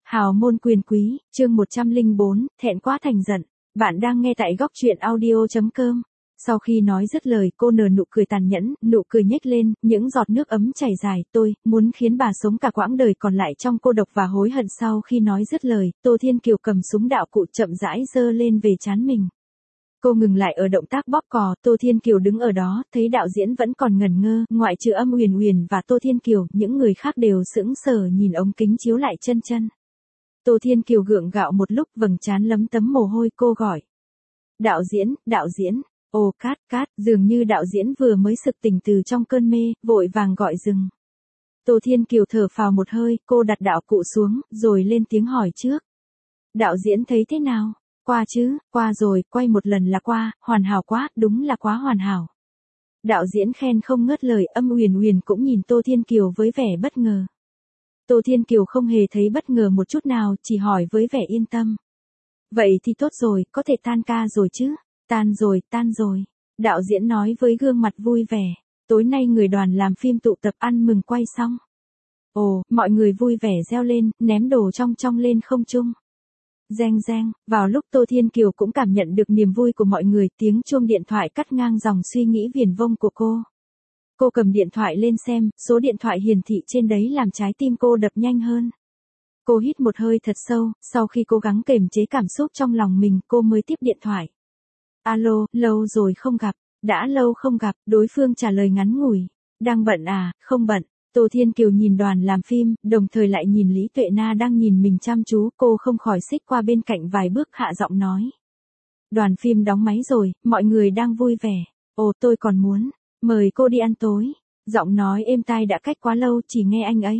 Hào môn quyền quý, chương 104, thẹn quá thành giận. Bạn đang nghe tại góc truyện audio.com. Sau khi nói dứt lời, cô nở nụ cười tàn nhẫn, nụ cười nhếch lên, những giọt nước ấm chảy dài. Tôi muốn khiến bà sống cả quãng đời còn lại trong cô độc và hối hận. Sau khi nói dứt lời, Tô Thiên Kiều cầm súng đạo cụ chậm rãi giơ lên về trán mình. Cô ngừng lại ở động tác bóp cò. Tô Thiên Kiều đứng ở đó, thấy đạo diễn vẫn còn ngẩn ngơ, ngoại trừ Âm Huyền Huyền và Tô Thiên Kiều, những người khác đều sững sờ nhìn ống kính chiếu lại chân. Tô Thiên Kiều gượng gạo một lúc, vầng trán lấm tấm mồ hôi. Cô gọi: đạo diễn. Ồ, cát, dường như đạo diễn vừa mới sực tỉnh từ trong cơn mê, vội vàng gọi dừng. Tô Thiên Kiều thở phào một hơi, cô đặt đạo cụ xuống, rồi lên tiếng hỏi trước: đạo diễn thấy thế nào? Qua chứ? Qua rồi, quay một lần là qua, hoàn hảo quá, đúng là quá hoàn hảo. Đạo diễn khen không ngớt lời. Âm Huyền Huyền cũng nhìn Tô Thiên Kiều với vẻ bất ngờ. Tô Thiên Kiều không hề thấy bất ngờ một chút nào, chỉ hỏi với vẻ yên tâm: vậy thì tốt rồi, có thể tan ca rồi chứ? Tan rồi. Đạo diễn nói với gương mặt vui vẻ: tối nay người đoàn làm phim tụ tập ăn mừng quay xong. Ồ, mọi người vui vẻ reo lên, ném đồ trong lên không trung. Reng. Vào lúc Tô Thiên Kiều cũng cảm nhận được niềm vui của mọi người, tiếng chuông điện thoại cắt ngang dòng suy nghĩ viển vông của cô. Cô cầm điện thoại lên xem, số điện thoại hiển thị trên đấy làm trái tim cô đập nhanh hơn. Cô hít một hơi thật sâu, sau khi cố gắng kềm chế cảm xúc trong lòng mình, cô mới tiếp điện thoại. Alo, lâu rồi không gặp. Đã lâu không gặp, đối phương trả lời ngắn ngủi. Đang bận à? Không bận. Tô Thiên Kiều nhìn đoàn làm phim, đồng thời lại nhìn Lý Tuệ Na đang nhìn mình chăm chú, cô không khỏi xích qua bên cạnh vài bước, hạ giọng nói: đoàn phim đóng máy rồi, mọi người đang vui vẻ. Ồ, tôi còn muốn mời cô đi ăn tối. Giọng nói êm tai đã cách quá lâu, chỉ nghe anh ấy.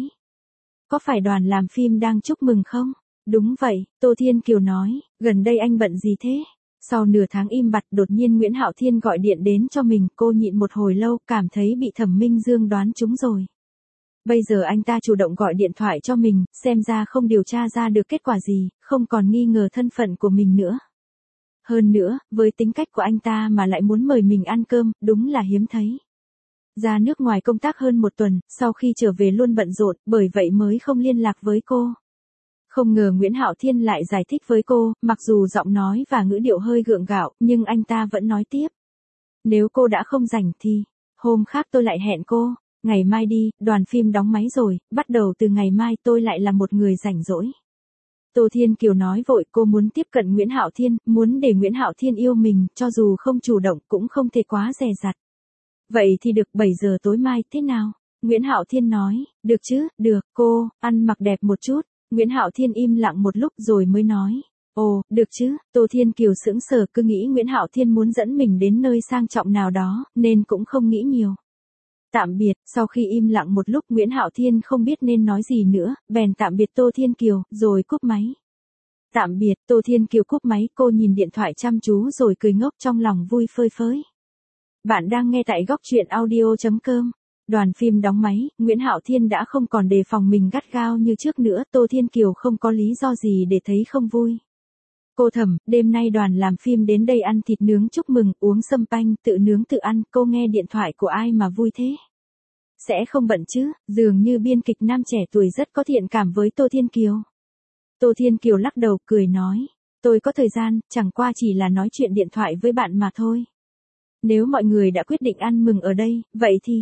Có phải đoàn làm phim đang chúc mừng không? Đúng vậy, Tô Thiên Kiều nói. Gần đây anh bận gì thế? Sau nửa tháng im bặt, đột nhiên Nguyễn Hạo Thiên gọi điện đến cho mình, cô nhịn một hồi lâu, cảm thấy bị Thẩm Minh Dương đoán trúng rồi. Bây giờ anh ta chủ động gọi điện thoại cho mình, xem ra không điều tra ra được kết quả gì, không còn nghi ngờ thân phận của mình nữa. Hơn nữa, với tính cách của anh ta mà lại muốn mời mình ăn cơm, đúng là hiếm thấy. Ra nước ngoài công tác hơn một tuần, sau khi trở về luôn bận rộn, bởi vậy mới không liên lạc với cô. Không ngờ Nguyễn Hạo Thiên lại giải thích với cô, mặc dù giọng nói và ngữ điệu hơi gượng gạo, nhưng anh ta vẫn nói tiếp: nếu cô đã không rảnh thì, hôm khác tôi lại hẹn cô. Ngày mai đi, đoàn phim đóng máy rồi, bắt đầu từ ngày mai tôi lại là một người rảnh rỗi. Tô Thiên Kiều nói vội, cô muốn tiếp cận Nguyễn Hạo Thiên, muốn để Nguyễn Hạo Thiên yêu mình, cho dù không chủ động cũng không thể quá dè dặt. Vậy thì được, 7 giờ tối mai, thế nào? Nguyễn Hạo Thiên nói. Được chứ, được, cô, ăn mặc đẹp một chút. Nguyễn Hạo Thiên im lặng một lúc rồi mới nói. Ồ, được chứ. Tô Thiên Kiều sững sờ, cứ nghĩ Nguyễn Hạo Thiên muốn dẫn mình đến nơi sang trọng nào đó, nên cũng không nghĩ nhiều. Tạm biệt. Sau khi im lặng một lúc, Nguyễn Hạo Thiên không biết nên nói gì nữa, bèn tạm biệt Tô Thiên Kiều, rồi cúp máy. Tạm biệt. Tô Thiên Kiều cúp máy, cô nhìn điện thoại chăm chú rồi cười ngốc, trong lòng vui phơi phới. Bạn đang nghe tại góc truyện audio.com. Đoàn phim đóng máy, Nguyễn Hạo Thiên đã không còn đề phòng mình gắt gao như trước nữa, Tô Thiên Kiều không có lý do gì để thấy không vui. Cô thầm, đêm nay đoàn làm phim đến đây ăn thịt nướng chúc mừng, uống sâm panh, tự nướng tự ăn, cô nghe điện thoại của ai mà vui thế? Sẽ không bận chứ? Dường như biên kịch nam trẻ tuổi rất có thiện cảm với Tô Thiên Kiều. Tô Thiên Kiều lắc đầu, cười nói: tôi có thời gian, chẳng qua chỉ là nói chuyện điện thoại với bạn mà thôi. Nếu mọi người đã quyết định ăn mừng ở đây, vậy thì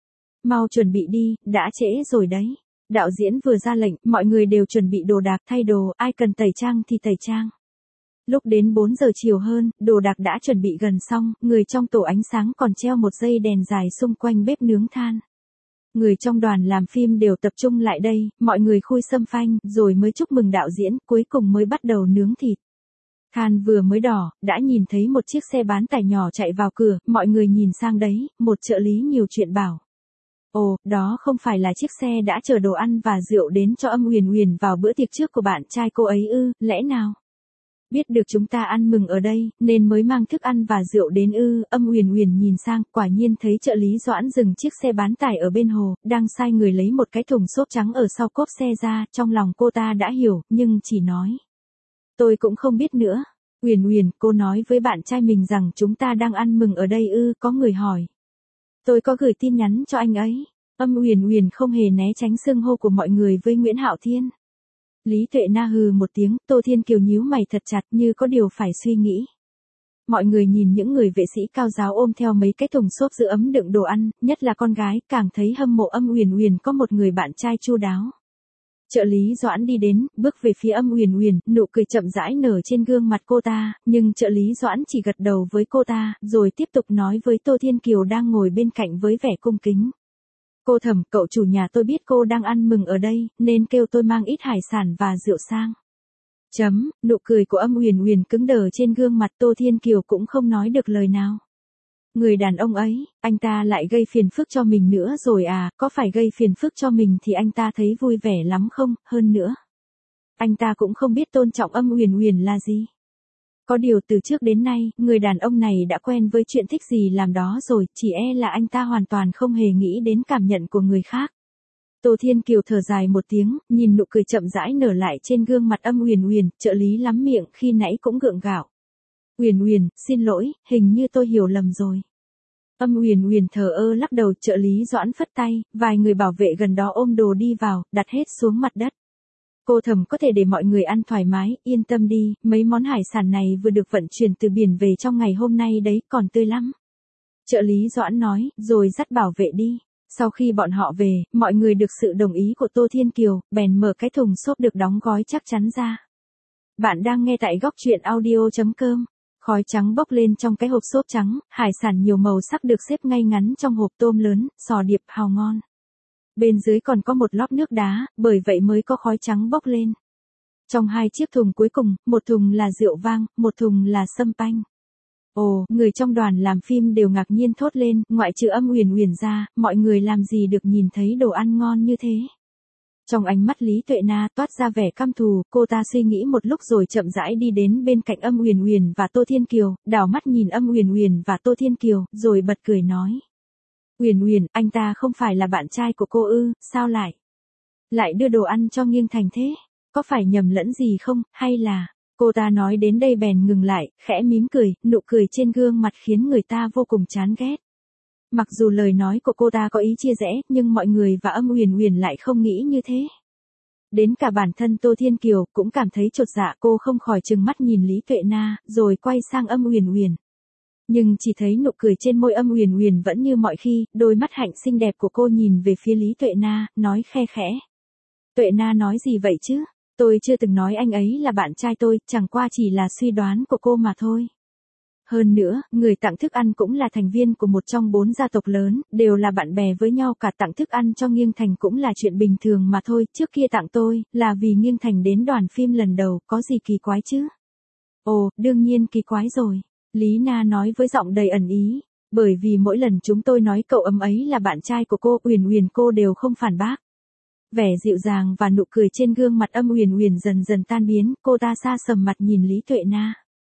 mau chuẩn bị đi, đã trễ rồi đấy. Đạo diễn vừa ra lệnh, mọi người đều chuẩn bị đồ đạc, thay đồ, ai cần tẩy trang thì tẩy trang. Lúc đến 4 giờ chiều hơn, đồ đạc đã chuẩn bị gần xong, người trong tổ ánh sáng còn treo một dây đèn dài xung quanh bếp nướng than. Người trong đoàn làm phim đều tập trung lại đây, mọi người khui sâm phanh, rồi mới chúc mừng đạo diễn, cuối cùng mới bắt đầu nướng thịt. Than vừa mới đỏ, đã nhìn thấy một chiếc xe bán tải nhỏ chạy vào cửa, mọi người nhìn sang đấy, một trợ lý nhiều chuyện bảo: ồ, đó không phải là chiếc xe đã chở đồ ăn và rượu đến cho Âm Huyền Huyền vào bữa tiệc trước của bạn trai cô ấy ư? Lẽ nào biết được chúng ta ăn mừng ở đây, nên mới mang thức ăn và rượu đến ư? Âm Huyền Huyền nhìn sang, quả nhiên thấy trợ lý Doãn dừng chiếc xe bán tải ở bên hồ, đang sai người lấy một cái thùng xốp trắng ở sau cốp xe ra, trong lòng cô ta đã hiểu, nhưng chỉ nói: tôi cũng không biết nữa. Huyền Huyền, cô nói với bạn trai mình rằng chúng ta đang ăn mừng ở đây ư? Có người hỏi. Tôi có gửi tin nhắn cho anh ấy. Âm Huyền Huyền không hề né tránh xưng hô của mọi người với Nguyễn Hạo Thiên. Lý Tuệ Na hừ một tiếng, Tô Thiên Kiều nhíu mày thật chặt như có điều phải suy nghĩ. Mọi người nhìn những người vệ sĩ cao giáo ôm theo mấy cái thùng xốp giữ ấm đựng đồ ăn, nhất là con gái, càng thấy hâm mộ Âm Uyển Uyển có một người bạn trai chu đáo. Trợ lý Doãn đi đến, bước về phía Âm Uyển Uyển, nụ cười chậm rãi nở trên gương mặt cô ta, nhưng trợ lý Doãn chỉ gật đầu với cô ta, rồi tiếp tục nói với Tô Thiên Kiều đang ngồi bên cạnh với vẻ cung kính. Cô Thẩm, cậu chủ nhà tôi biết cô đang ăn mừng ở đây, nên kêu tôi mang ít hải sản và rượu sang. Nụ cười của Âm Uyển Uyển cứng đờ trên gương mặt Tô Thiên Kiều cũng không nói được lời nào. Người đàn ông ấy, anh ta lại gây phiền phức cho mình nữa rồi à, có phải gây phiền phức cho mình thì anh ta thấy vui vẻ lắm không, hơn nữa. Anh ta cũng không biết tôn trọng Âm Uyển Uyển là gì. Có điều từ trước đến nay, người đàn ông này đã quen với chuyện thích gì làm đó rồi, chỉ e là anh ta hoàn toàn không hề nghĩ đến cảm nhận của người khác. Tô Thiên Kiều thở dài một tiếng, nhìn nụ cười chậm rãi nở lại trên gương mặt Âm Uyển Uyển, trợ lý lắm miệng khi nãy cũng gượng gạo. Uyển Uyển, xin lỗi, hình như tôi hiểu lầm rồi. Âm Uyển Uyển thờ ơ lắc đầu, trợ lý Doãn phất tay, vài người bảo vệ gần đó ôm đồ đi vào, đặt hết xuống mặt đất. Cô Thẩm có thể để mọi người ăn thoải mái, yên tâm đi, mấy món hải sản này vừa được vận chuyển từ biển về trong ngày hôm nay đấy, còn tươi lắm. Trợ lý Doãn nói, rồi dắt bảo vệ đi. Sau khi bọn họ về, mọi người được sự đồng ý của Tô Thiên Kiều, bèn mở cái thùng xốp được đóng gói chắc chắn ra. Bạn đang nghe tại góc truyện audio.com. Khói trắng bốc lên trong cái hộp xốp trắng, hải sản nhiều màu sắc được xếp ngay ngắn trong hộp, tôm lớn, sò điệp, hàu ngon. Bên dưới còn có một lót nước đá, bởi vậy mới có khói trắng bốc lên. Trong hai chiếc thùng cuối cùng, một thùng là rượu vang, một thùng là sâm panh. Ồ, người trong đoàn làm phim đều ngạc nhiên thốt lên, ngoại trừ Âm Uyển Uyển ra, mọi người làm gì được nhìn thấy đồ ăn ngon như thế. Trong ánh mắt Lý Tuệ Na toát ra vẻ căm thù, cô ta suy nghĩ một lúc rồi chậm rãi đi đến bên cạnh Âm Uyển Uyển và Tô Thiên Kiều, đảo mắt nhìn Âm Uyển Uyển và Tô Thiên Kiều, rồi bật cười nói. Uyển Uyển, anh ta không phải là bạn trai của cô ư, sao lại đưa đồ ăn cho Nghiêng Thành thế? Có phải nhầm lẫn gì không, hay là... Cô ta nói đến đây bèn ngừng lại, khẽ mím cười, nụ cười trên gương mặt khiến người ta vô cùng chán ghét. Mặc dù lời nói của cô ta có ý chia rẽ, nhưng mọi người và Âm Uyển Uyển lại không nghĩ như thế. Đến cả bản thân Tô Thiên Kiều cũng cảm thấy chột dạ, cô không khỏi trừng mắt nhìn Lý Tuệ Na, rồi quay sang Âm Uyển Uyển. Nhưng chỉ thấy nụ cười trên môi Âm Uyển Uyển vẫn như mọi khi, đôi mắt hạnh xinh đẹp của cô nhìn về phía Lý Tuệ Na, nói khe khẽ. Tuệ Na nói gì vậy chứ? Tôi chưa từng nói anh ấy là bạn trai tôi, chẳng qua chỉ là suy đoán của cô mà thôi. Hơn nữa, người tặng thức ăn cũng là thành viên của một trong 4 gia tộc lớn, đều là bạn bè với nhau, cả tặng thức ăn cho Nghiêng Thành cũng là chuyện bình thường mà thôi, trước kia tặng tôi, là vì Nghiêng Thành đến đoàn phim lần đầu, có gì kỳ quái chứ? Ồ, đương nhiên kỳ quái rồi, Lý Na nói với giọng đầy ẩn ý, bởi vì mỗi lần chúng tôi nói cậu ấy là bạn trai của cô, Uyển Uyển cô đều không phản bác. Vẻ dịu dàng và nụ cười trên gương mặt Âm Uyển Uyển dần dần tan biến, cô ta xa sầm mặt nhìn Lý Tuệ Na.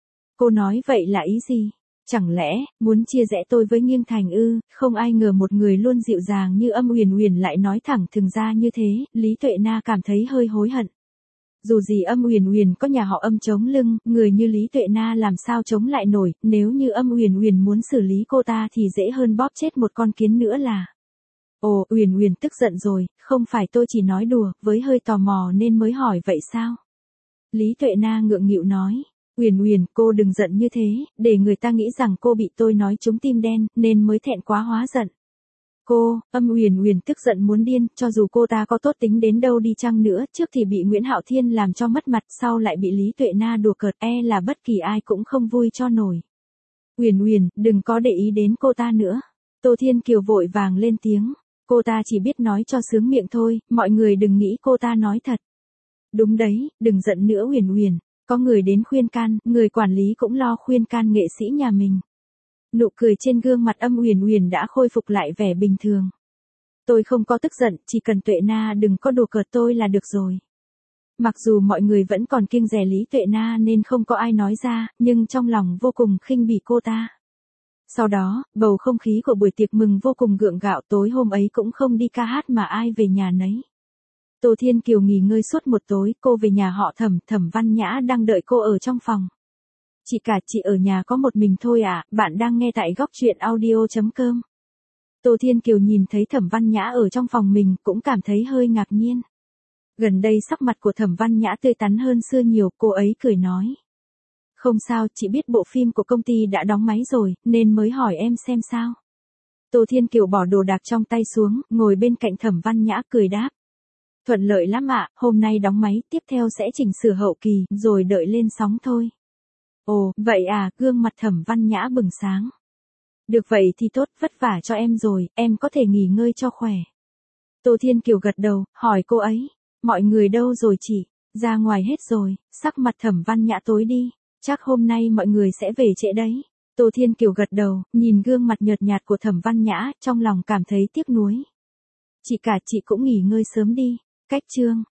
Cô nói vậy là ý gì? Chẳng lẽ, muốn chia rẽ tôi với Nghiêng Thành ư? Không ai ngờ một người luôn dịu dàng như Âm Uyển Uyển lại nói thẳng thừng ra như thế, Lý Tuệ Na cảm thấy hơi hối hận. Dù gì Âm Uyển Uyển có nhà họ Âm chống lưng, người như Lý Tuệ Na làm sao chống lại nổi, nếu như Âm Uyển Uyển muốn xử lý cô ta thì dễ hơn bóp chết một con kiến nữa là. Ồ, Uyển Uyển tức giận rồi, không phải tôi chỉ nói đùa, với hơi tò mò nên mới hỏi vậy sao? Lý Tuệ Na ngượng nghịu nói, Uyển Uyển, cô đừng giận như thế, để người ta nghĩ rằng cô bị tôi nói trúng tim đen, nên mới thẹn quá hóa giận. Âm Uyển Uyển tức giận muốn điên, cho dù cô ta có tốt tính đến đâu đi chăng nữa, trước thì bị Nguyễn Hạo Thiên làm cho mất mặt, sau lại bị Lý Tuệ Na đùa cợt, e là bất kỳ ai cũng không vui cho nổi. Uyển Uyển, đừng có để ý đến cô ta nữa. Tô Thiên Kiều vội vàng lên tiếng. Cô ta chỉ biết nói cho sướng miệng thôi, mọi người đừng nghĩ cô ta nói thật. Đúng đấy, đừng giận nữa Uyển Uyển, có người đến khuyên can, người quản lý cũng lo khuyên can nghệ sĩ nhà mình. Nụ cười trên gương mặt Âm Uyển Uyển đã khôi phục lại vẻ bình thường. Tôi không có tức giận, chỉ cần Tuệ Na đừng có đùa cợt tôi là được rồi. Mặc dù mọi người vẫn còn kiêng dè Lý Tuệ Na nên không có ai nói ra, nhưng trong lòng vô cùng khinh bỉ cô ta. Sau đó, bầu không khí của buổi tiệc mừng vô cùng gượng gạo, tối hôm ấy cũng không đi ca hát mà ai về nhà nấy. Tô Thiên Kiều nghỉ ngơi suốt một tối, cô về nhà họ Thẩm, Thẩm Văn Nhã đang đợi cô ở trong phòng. Chị ở nhà có một mình thôi à, bạn đang nghe tại góc truyện audio.com. Tô Thiên Kiều nhìn thấy Thẩm Văn Nhã ở trong phòng mình, cũng cảm thấy hơi ngạc nhiên. Gần đây sắc mặt của Thẩm Văn Nhã tươi tắn hơn xưa nhiều, cô ấy cười nói. Không sao, chị biết bộ phim của công ty đã đóng máy rồi, nên mới hỏi em xem sao. Tô Thiên Kiều bỏ đồ đạc trong tay xuống, ngồi bên cạnh Thẩm Văn Nhã cười đáp. Thuận lợi lắm ạ, hôm nay đóng máy, tiếp theo sẽ chỉnh sửa hậu kỳ, rồi đợi lên sóng thôi. Ồ, vậy à, gương mặt Thẩm Văn Nhã bừng sáng. Được vậy thì tốt, vất vả cho em rồi, em có thể nghỉ ngơi cho khỏe. Tô Thiên Kiều gật đầu, hỏi cô ấy. Mọi người đâu rồi chị? Ra ngoài hết rồi, sắc mặt Thẩm Văn Nhã tối đi. Chắc hôm nay mọi người sẽ về trễ đấy. Tô Thiên Kiều gật đầu, nhìn gương mặt nhợt nhạt của Thẩm Văn Nhã, trong lòng cảm thấy tiếc nuối. Chị cả chị cũng nghỉ ngơi sớm đi. Cách chương